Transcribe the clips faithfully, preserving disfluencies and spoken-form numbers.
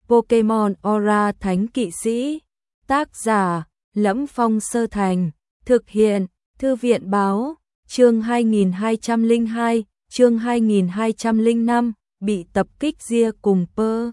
Pokemon Aura Thánh Kỵ Sĩ. Tác giả: Lẫm Phong Sơ Thành. Thực hiện: Thư viện báo. Chương hai nghìn hai trăm lẻ hai, chương hai nghìn hai trăm lẻ năm, bị tập kích ria cùng pơ.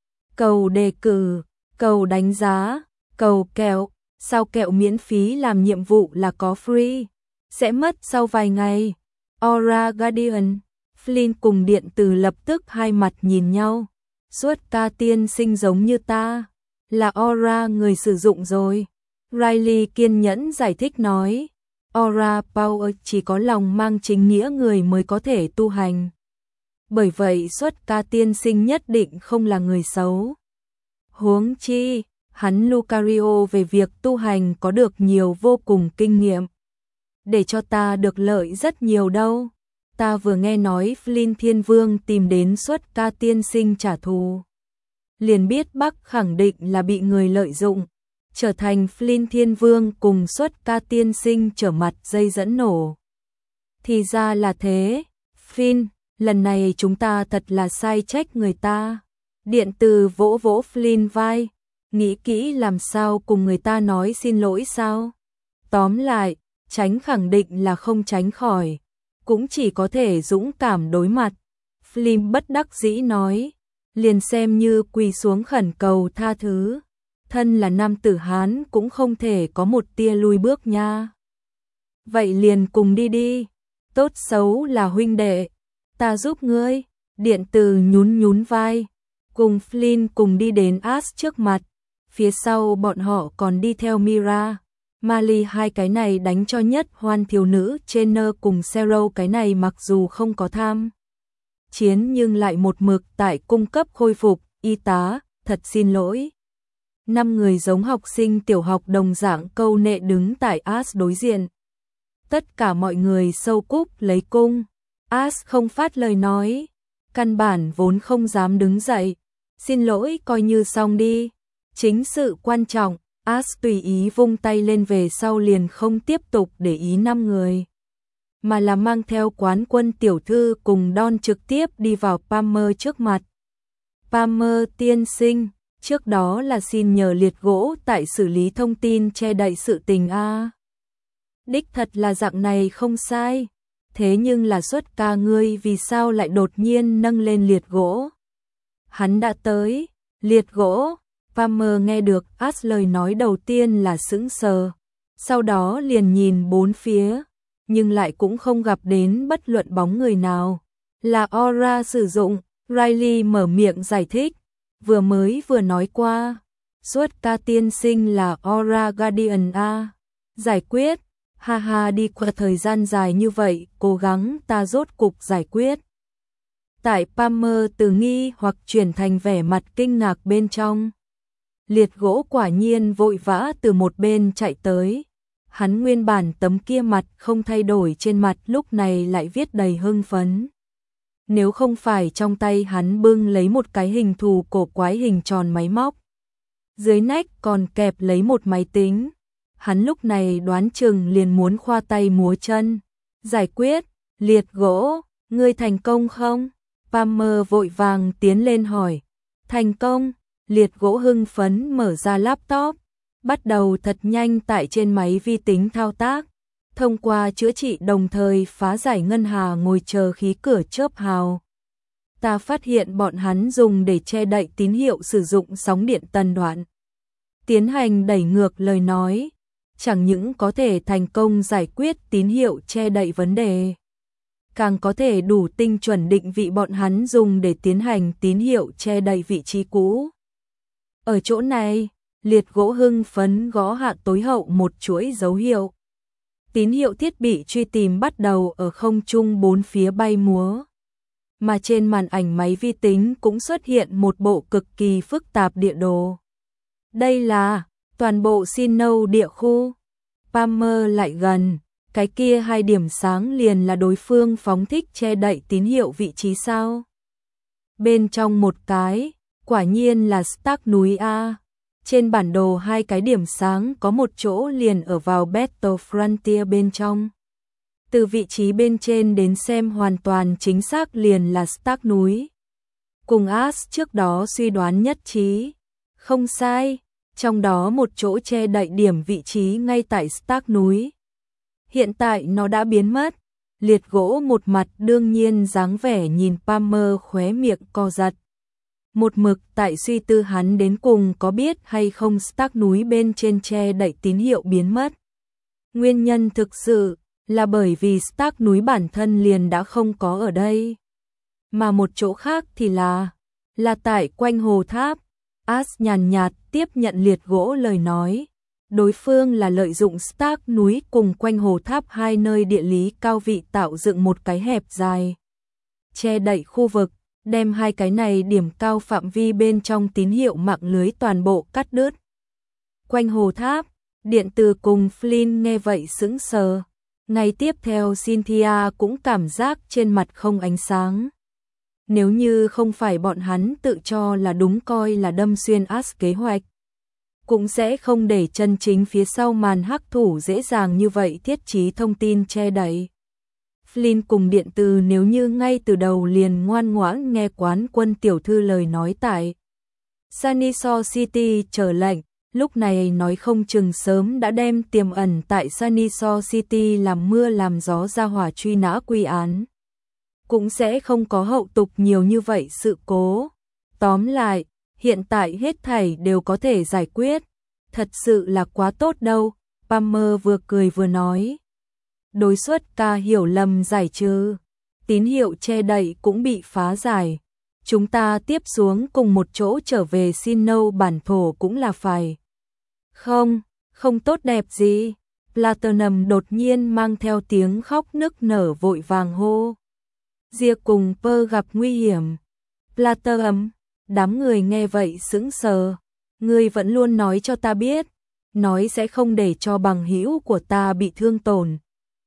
Cầu đề cử, cầu đánh giá, cầu kẹo, sao kẹo miễn phí làm nhiệm vụ là có free, sẽ mất sau vài ngày. Aura Guardian. Flynn cùng điện tử lập tức hai mặt nhìn nhau. Suốt ca tiên sinh giống như ta, là Aura người sử dụng rồi. Riley kiên nhẫn giải thích nói, Aura Power chỉ có lòng mang chính nghĩa người mới có thể tu hành. Bởi vậy xuất ca tiên sinh nhất định không là người xấu. Huống chi, hắn Lucario về việc tu hành có được nhiều vô cùng kinh nghiệm. Để cho ta được lợi rất nhiều đâu. Ta vừa nghe nói Flynn Thiên Vương tìm đến xuất ca tiên sinh trả thù. Liền biết Bắc khẳng định là bị người lợi dụng, trở thành Flynn Thiên Vương cùng xuất ca tiên sinh trở mặt dây dẫn nổ. Thì ra là thế, Flynn, lần này chúng ta thật là sai trách người ta. Điện từ vỗ vỗ Flynn vai, nghĩ kỹ làm sao cùng người ta nói xin lỗi sao. Tóm lại, tránh khẳng định là không tránh khỏi, cũng chỉ có thể dũng cảm đối mặt. Flynn bất đắc dĩ nói, liền xem như quỳ xuống khẩn cầu tha thứ. Thân là nam tử Hán cũng không thể có một tia lui bước nha. Vậy liền cùng đi đi, tốt xấu là huynh đệ, ta giúp ngươi. Điện từ nhún nhún vai, cùng Flynn cùng đi đến Ash trước mặt. Phía sau bọn họ còn đi theo Mira, Mali, hai cái này đánh cho nhất hoan thiếu nữ Trainer cùng Zero, cái này mặc dù không có tham chiến nhưng lại một mực tại cung cấp khôi phục, y tá, thật xin lỗi. Năm người giống học sinh tiểu học đồng dạng câu nệ đứng tại Ash đối diện. Tất cả mọi người sâu cúp lấy cung. Ash không phát lời nói, căn bản vốn không dám đứng dậy. Xin lỗi coi như xong đi. Chính sự quan trọng, Ash tùy ý vung tay lên, về sau liền không tiếp tục để ý năm người, mà là mang theo quán quân tiểu thư cùng Don trực tiếp đi vào Palmer trước mặt. Palmer tiên sinh, trước đó là xin nhờ liệt gỗ tại xử lý thông tin che đậy sự tình a. Đích thật là dạng này không sai, thế nhưng là xuất ca ngươi vì sao lại đột nhiên nâng lên liệt gỗ? Hắn đã tới, liệt gỗ. Palmer nghe được Ash lời nói đầu tiên là sững sờ, sau đó liền nhìn bốn phía, nhưng lại cũng không gặp đến bất luận bóng người nào. Là Aura sử dụng, Riley mở miệng giải thích, vừa mới vừa nói qua, xuất ca tiên sinh là Aura Guardian a. Giải quyết, ha ha, đi qua thời gian dài như vậy, cố gắng ta rốt cục giải quyết. Tại Palmer từ nghi hoặc chuyển thành vẻ mặt kinh ngạc bên trong. Liệt gỗ quả nhiên vội vã từ một bên chạy tới. Hắn nguyên bản tấm kia mặt không thay đổi trên mặt lúc này lại viết đầy hưng phấn. Nếu không phải trong tay hắn bưng lấy một cái hình thù cổ quái hình tròn máy móc, dưới nách còn kẹp lấy một máy tính, hắn lúc này đoán chừng liền muốn khoa tay múa chân. Giải quyết, liệt gỗ, ngươi thành công không? Palmer vội vàng tiến lên hỏi. Thành công. Liệt gỗ hưng phấn mở ra laptop, bắt đầu thật nhanh tại trên máy vi tính thao tác, thông qua chữa trị đồng thời phá giải ngân hà ngồi chờ khí cửa chớp hào. Ta phát hiện bọn hắn dùng để che đậy tín hiệu sử dụng sóng điện tần đoạn. Tiến hành đẩy ngược lời nói, chẳng những có thể thành công giải quyết tín hiệu che đậy vấn đề, càng có thể đủ tinh chuẩn định vị bọn hắn dùng để tiến hành tín hiệu che đậy vị trí cũ. Ở chỗ này, liệt gỗ hưng phấn gõ hạ tối hậu một chuỗi dấu hiệu. Tín hiệu thiết bị truy tìm bắt đầu ở không trung bốn phía bay múa. Mà trên màn ảnh máy vi tính cũng xuất hiện một bộ cực kỳ phức tạp địa đồ. Đây là toàn bộ Sinnoh địa khu. Palmer lại gần, cái kia hai điểm sáng liền là đối phương phóng thích che đậy tín hiệu vị trí sao? Bên trong một cái, quả nhiên là Stark núi A. Trên bản đồ hai cái điểm sáng có một chỗ liền ở vào Battle Frontier bên trong. Từ vị trí bên trên đến xem hoàn toàn chính xác liền là Stark núi. cùng Ash trước đó suy đoán nhất trí. Không sai, trong đó một chỗ che đậy điểm vị trí ngay tại Stark núi. Hiện tại nó đã biến mất. Liệt gỗ một mặt đương nhiên dáng vẻ nhìn Palmer khóe miệng co giật. Một mực tại suy tư hắn đến cùng có biết hay không Stark núi bên trên che đậy tín hiệu biến mất. Nguyên nhân thực sự là bởi vì Stark núi bản thân liền đã không có ở đây. Mà một chỗ khác thì là, là tại quanh hồ tháp. Ash nhàn nhạt tiếp nhận liệt gỗ lời nói. Đối phương là lợi dụng Stark núi cùng quanh hồ tháp hai nơi địa lý cao vị tạo dựng một cái hẹp dài. Che đậy khu vực, đem hai cái này điểm cao phạm vi bên trong tín hiệu mạng lưới toàn bộ cắt đứt. Quanh hồ tháp, điện tử cùng Flynn nghe vậy sững sờ. Ngay tiếp theo Cynthia cũng cảm giác trên mặt không ánh sáng. Nếu như không phải bọn hắn tự cho là đúng coi là đâm xuyên Ash kế hoạch, cũng sẽ không để chân chính phía sau màn hắc thủ dễ dàng như vậy thiết trí thông tin che đậy. Flynn cùng điện tử nếu như ngay từ đầu liền ngoan ngoãn nghe quán quân tiểu thư lời nói tại Sunnyside City chờ lệnh, lúc này nói không chừng sớm đã đem tiềm ẩn tại Sunnyside City làm mưa làm gió ra hỏa truy nã quy án. Cũng sẽ không có hậu tục nhiều như vậy sự cố. Tóm lại, hiện tại hết thảy đều có thể giải quyết. Thật sự là quá tốt đâu, Palmer vừa cười vừa nói. Đối suất ca hiểu lầm giải trừ. Tín hiệu che đậy cũng bị phá giải. Chúng ta tiếp xuống cùng một chỗ trở về Sinnoh bản thổ cũng là phải. Không, không tốt đẹp gì. Platinum đột nhiên mang theo tiếng khóc nức nở vội vàng hô. Ria cùng Pearl gặp nguy hiểm. Platinum, đám người nghe vậy sững sờ. Ngươi vẫn luôn nói cho ta biết, nói sẽ không để cho bằng hữu của ta bị thương tổn.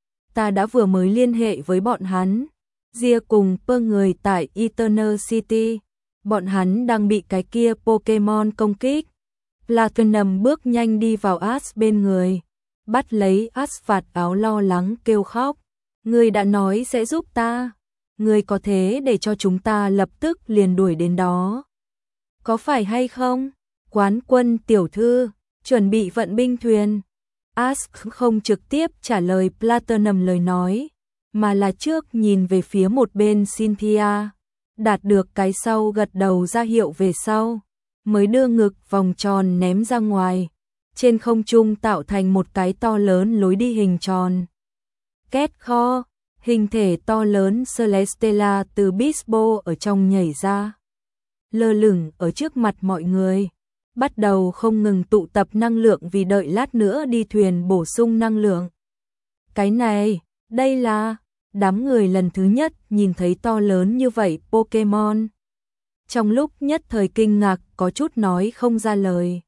Ta đã vừa mới liên hệ với bọn hắn. Ria cùng Pearl người tại Eternal City. Bọn hắn đang bị cái kia Pokemon công kích. Platinum bước nhanh đi vào Ash bên người, bắt lấy Ash vạt áo lo lắng kêu khóc. Ngươi đã nói sẽ giúp ta. Ngươi có thế để cho chúng ta lập tức liền đuổi đến đó. Có phải hay không? Quán quân tiểu thư, chuẩn bị vận binh thuyền. Ash không trực tiếp trả lời Platinum lời nói, mà là trước nhìn về phía một bên Cynthia. Đạt được cái sau gật đầu ra hiệu về sau, mới đưa ngực vòng tròn ném ra ngoài. Trên không trung tạo thành một cái to lớn lối đi hình tròn. Két kho, hình thể to lớn Celestella từ Bisbo ở trong nhảy ra. Lơ lửng ở trước mặt mọi người. Bắt đầu không ngừng tụ tập năng lượng vì đợi lát nữa đi thuyền bổ sung năng lượng. Cái này, đây là... Đám người lần thứ nhất nhìn thấy to lớn như vậy Pokemon. Trong lúc nhất thời kinh ngạc có chút nói không ra lời.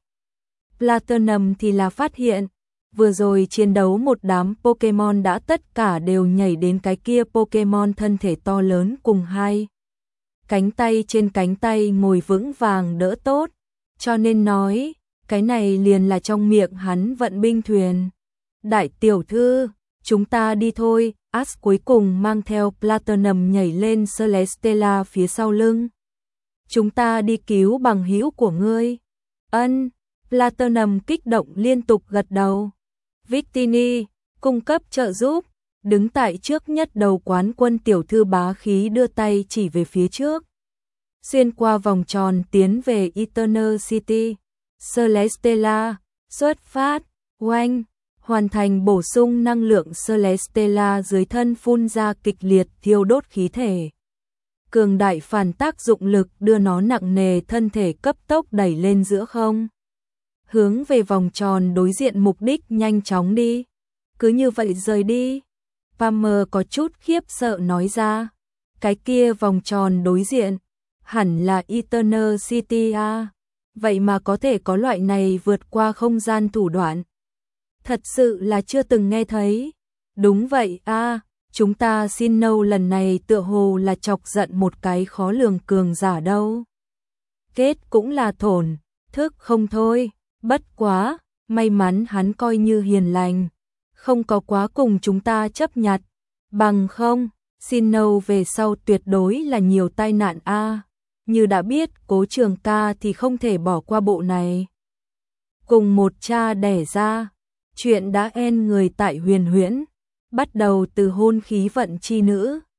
Platinum thì là phát hiện, vừa rồi chiến đấu một đám Pokemon đã tất cả đều nhảy đến cái kia Pokemon thân thể to lớn cùng hai. Cánh tay trên cánh tay ngồi vững vàng đỡ tốt, cho nên nói, cái này liền là trong miệng hắn vận binh thuyền. Đại tiểu thư, chúng ta đi thôi. Ash cuối cùng mang theo Platinum nhảy lên Celestella phía sau lưng. Chúng ta đi cứu bằng hữu của ngươi. Ân, Platinum kích động liên tục gật đầu. Victini, cung cấp trợ giúp, đứng tại trước nhất đầu quán quân tiểu thư bá khí đưa tay chỉ về phía trước. Xuyên qua vòng tròn tiến về Eternal City. Celestella, xuất phát, oanh. Hoàn thành bổ sung năng lượng Celestella dưới thân phun ra kịch liệt thiêu đốt khí thể. Cường đại phản tác dụng lực đưa nó nặng nề thân thể cấp tốc đẩy lên giữa không. Hướng về vòng tròn đối diện mục đích nhanh chóng đi. Cứ như vậy rời đi. Palmer có chút khiếp sợ nói ra. Cái kia vòng tròn đối diện, hẳn là Eternal City à. Vậy mà có thể có loại này vượt qua không gian thủ đoạn. Thật sự là chưa từng nghe thấy. Đúng vậy a, à, chúng ta Sinnoh lần này tựa hồ là chọc giận một cái khó lường cường giả đâu. Kết cũng là thổn thức không thôi, bất quá, may mắn hắn coi như hiền lành, không có quá cùng chúng ta chấp nhặt, bằng không, Sinnoh về sau tuyệt đối là nhiều tai nạn a. À. như đã biết Cố Trường Ca thì không thể bỏ qua bộ này. Cùng một cha đẻ ra, chuyện đã en người tại Huyền Huyễn, bắt đầu từ hôn khí vận chi nữ,